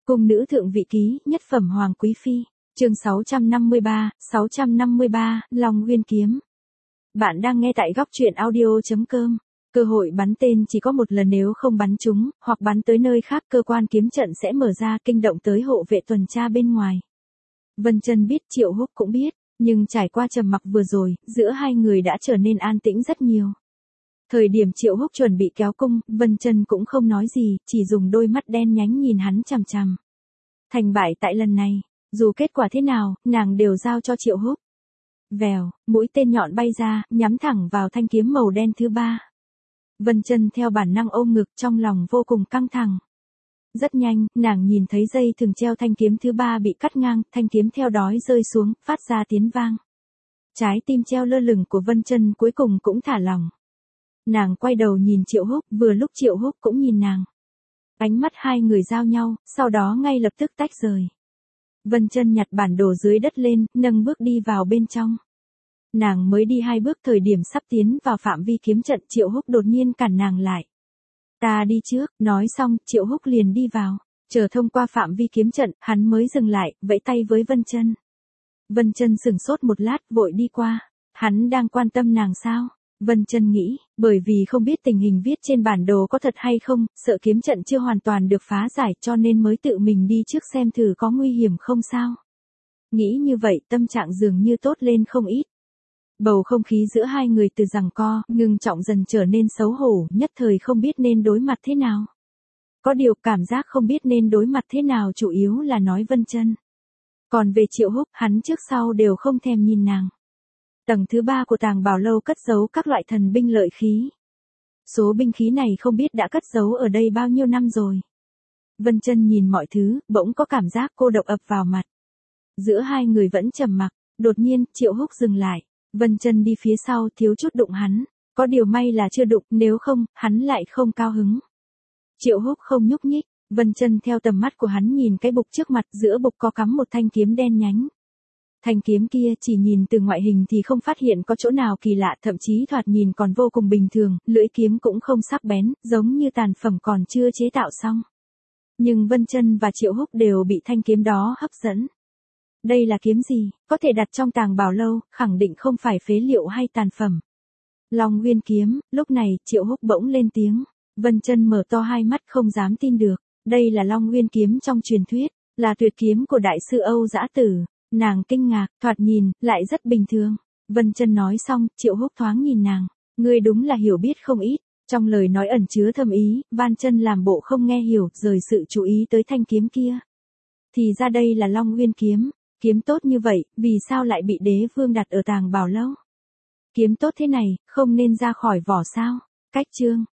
Cung nữ thượng vị ký, nhất phẩm hoàng quý phi. Chương 653, Long Uyên kiếm. Bạn đang nghe tại góc truyện audio.com. Cơ hội bắn tên chỉ có một lần, nếu không bắn trúng, hoặc bắn tới nơi khác, cơ quan kiếm trận sẽ mở ra, kinh động tới hộ vệ tuần tra bên ngoài. Vân Chân biết, Triệu Húc cũng biết, nhưng trải qua trầm mặc vừa rồi, giữa hai người đã trở nên an tĩnh rất nhiều. Thời điểm Triệu Húc chuẩn bị kéo cung, Vân Chân cũng không nói gì, chỉ dùng đôi mắt đen nhánh nhìn hắn chằm chằm. Thành bại tại lần này, dù kết quả thế nào, nàng đều giao cho Triệu Húc. Vèo, mũi tên nhọn bay ra, nhắm thẳng vào thanh kiếm màu đen thứ ba. Vân Chân theo bản năng ôm ngực, trong lòng vô cùng căng thẳng. Rất nhanh, nàng nhìn thấy dây thừng treo thanh kiếm thứ ba bị cắt ngang, thanh kiếm theo đó rơi xuống, phát ra tiếng vang. Trái tim treo lơ lửng của Vân Chân cuối cùng cũng thả lỏng. Nàng quay đầu nhìn Triệu Húc, vừa lúc Triệu Húc cũng nhìn nàng. Ánh mắt hai người giao nhau, sau đó ngay lập tức tách rời. Vân Chân nhặt bản đồ dưới đất lên, nâng bước đi vào bên trong. Nàng mới đi 2 bước, thời điểm sắp tiến vào phạm vi kiếm trận, Triệu Húc đột nhiên cản nàng lại. Ta đi trước, nói xong, Triệu Húc liền đi vào. Chờ thông qua phạm vi kiếm trận, hắn mới dừng lại, vẫy tay với Vân Chân. Vân Chân sững sốt một lát, vội đi qua. Hắn đang quan tâm nàng sao? Vân Chân nghĩ, bởi vì không biết tình hình viết trên bản đồ có thật hay không, sợ kiếm trận chưa hoàn toàn được phá giải, cho nên mới tự mình đi trước xem thử có nguy hiểm không sao. Nghĩ như vậy, tâm trạng dường như tốt lên không ít. Bầu không khí giữa hai người từ giằng co, ngưng trọng dần trở nên xấu hổ, nhất thời không biết nên đối mặt thế nào. Có điều cảm giác không biết nên đối mặt thế nào chủ yếu là nói Vân Chân. Còn về Triệu Húc, hắn trước sau đều không thèm nhìn nàng. Tầng thứ 3 của tàng bảo lâu cất giấu các loại thần binh lợi khí. Số binh khí này không biết đã cất giấu ở đây bao nhiêu năm rồi. Vân Chân nhìn mọi thứ, bỗng có cảm giác cô độc ập vào mặt. Giữa hai người vẫn trầm mặc, đột nhiên, Triệu Húc dừng lại. Vân Chân đi phía sau, thiếu chút đụng hắn. Có điều may là chưa đụng, nếu không, hắn lại không cao hứng. Triệu Húc không nhúc nhích, Vân Chân theo tầm mắt của hắn nhìn cái bục trước mặt, giữa bục có cắm một thanh kiếm đen nhánh. Thanh kiếm kia chỉ nhìn từ ngoại hình thì không phát hiện có chỗ nào kỳ lạ, thậm chí thoạt nhìn còn vô cùng bình thường, lưỡi kiếm cũng không sắc bén, giống như tàn phẩm còn chưa chế tạo xong. Nhưng Vân Chân và Triệu Húc đều bị thanh kiếm đó hấp dẫn. Đây là kiếm gì, có thể đặt trong tàng bảo lâu, khẳng định không phải phế liệu hay tàn phẩm. Long Uyên kiếm, lúc này, Triệu Húc bỗng lên tiếng. Vân Chân mở to hai mắt không dám tin được. Đây là Long Uyên kiếm trong truyền thuyết, là tuyệt kiếm của đại sư Âu Dã Tử. Nàng kinh ngạc, thoạt nhìn, lại rất bình thường. Vân Chân nói xong, Triệu Húc thoáng nhìn nàng. Ngươi đúng là hiểu biết không ít. Trong lời nói ẩn chứa thâm ý, Vân Chân làm bộ không nghe hiểu, rời sự chú ý tới thanh kiếm kia. Thì ra đây là Long Uyên kiếm. Kiếm tốt như vậy, vì sao lại bị đế vương đặt ở tàng bảo lâu? Kiếm tốt thế này, không nên ra khỏi vỏ sao? Cách chương.